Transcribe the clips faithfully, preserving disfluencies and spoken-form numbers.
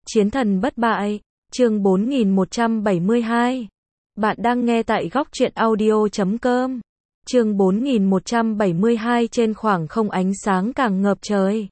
Chiến thần bất bại, chương bốn nghìn một trăm bảy mươi hai. Bạn đang nghe tại góc truyện audio chấm com. Chương bốn nghìn một trăm bảy mươi hai. Trên khoảng không ánh sáng càng ngập trời.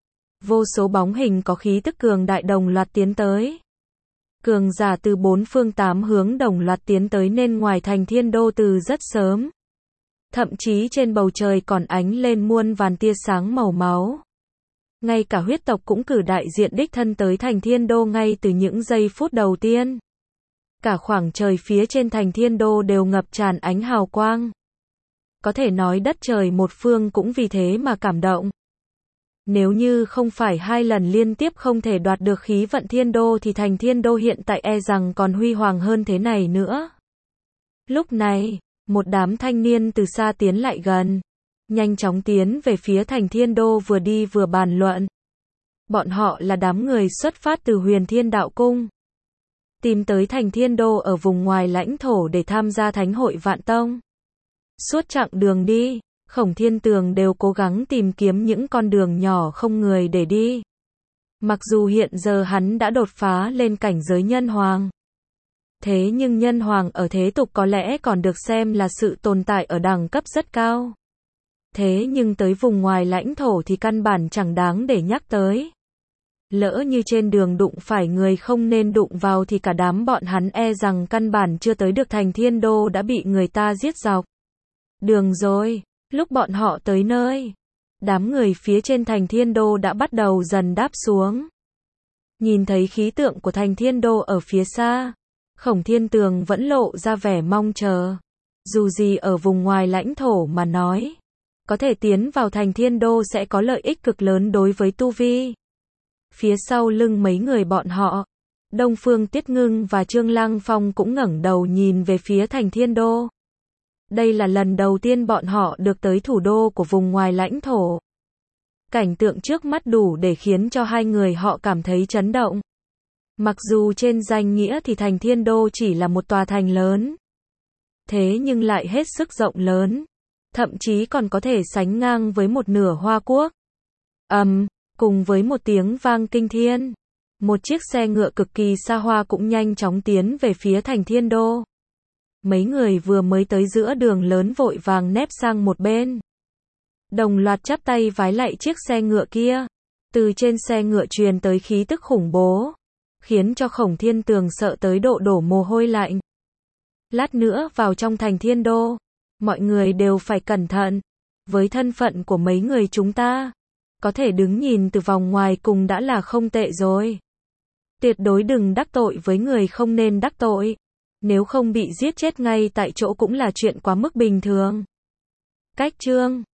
Vô số bóng hình có khí tức cường đại đồng loạt tiến tới. Cường giả từ bốn phương tám hướng đồng loạt tiến tới nên ngoài thành Thiên Đô từ rất sớm. Thậm chí trên bầu trời còn ánh lên muôn vàn tia sáng màu máu. Ngay cả huyết tộc cũng cử đại diện đích thân tới thành Thiên Đô ngay từ những giây phút đầu tiên. Cả khoảng trời phía trên thành Thiên Đô đều ngập tràn ánh hào quang. Có thể nói đất trời một phương cũng vì thế mà cảm động. Nếu như không phải hai lần liên tiếp không thể đoạt được khí vận Thiên Đô thì thành Thiên Đô hiện tại e rằng còn huy hoàng hơn thế này nữa. Lúc này, một đám thanh niên từ xa tiến lại gần. Nhanh chóng tiến về phía thành Thiên Đô vừa đi vừa bàn luận. Bọn họ là đám người xuất phát từ Huyền Thiên Đạo Cung. Tìm tới thành Thiên Đô ở vùng ngoài lãnh thổ để tham gia Thánh hội Vạn Tông. Suốt chặng đường đi, Khổng Thiên Tường đều cố gắng tìm kiếm những con đường nhỏ không người để đi. Mặc dù hiện giờ hắn đã đột phá lên cảnh giới nhân hoàng. Thế nhưng nhân hoàng ở thế tục có lẽ còn được xem là sự tồn tại ở đẳng cấp rất cao. Thế nhưng tới vùng ngoài lãnh thổ thì căn bản chẳng đáng để nhắc tới. Lỡ như trên đường đụng phải người không nên đụng vào thì cả đám bọn hắn e rằng căn bản chưa tới được thành Thiên Đô đã bị người ta giết dọc đường rồi. Lúc bọn họ tới nơi, đám người phía trên thành Thiên Đô đã bắt đầu dần đáp xuống. Nhìn thấy khí tượng của thành Thiên Đô ở phía xa, Khổng Thiên Tường vẫn lộ ra vẻ mong chờ. Dù gì ở vùng ngoài lãnh thổ mà nói, có thể tiến vào thành Thiên Đô sẽ có lợi ích cực lớn đối với tu vi. Phía sau lưng mấy người bọn họ, Đông Phương Tiết Ngưng và Trương Lăng Phong cũng ngẩng đầu nhìn về phía thành Thiên Đô. Đây là lần đầu tiên bọn họ được tới thủ đô của vùng ngoài lãnh thổ. Cảnh tượng trước mắt đủ để khiến cho hai người họ cảm thấy chấn động. Mặc dù trên danh nghĩa thì thành Thiên Đô chỉ là một tòa thành lớn, thế nhưng lại hết sức rộng lớn. Thậm chí còn có thể sánh ngang với một nửa Hoa Quốc. Ầm, um, cùng với một tiếng vang kinh thiên, một chiếc xe ngựa cực kỳ xa hoa cũng nhanh chóng tiến về phía thành Thiên Đô. Mấy người vừa mới tới giữa đường lớn vội vàng nép sang một bên. Đồng loạt chắp tay vái lạy chiếc xe ngựa kia. Từ trên xe ngựa truyền tới khí tức khủng bố, khiến cho Khổng Thiên Tường sợ tới độ đổ mồ hôi lạnh. Lát nữa vào trong thành Thiên Đô, mọi người đều phải cẩn thận. Với thân phận của mấy người chúng ta, có thể đứng nhìn từ vòng ngoài cùng đã là không tệ rồi. Tuyệt đối đừng đắc tội với người không nên đắc tội. Nếu không bị giết chết ngay tại chỗ cũng là chuyện quá mức bình thường. Cách chương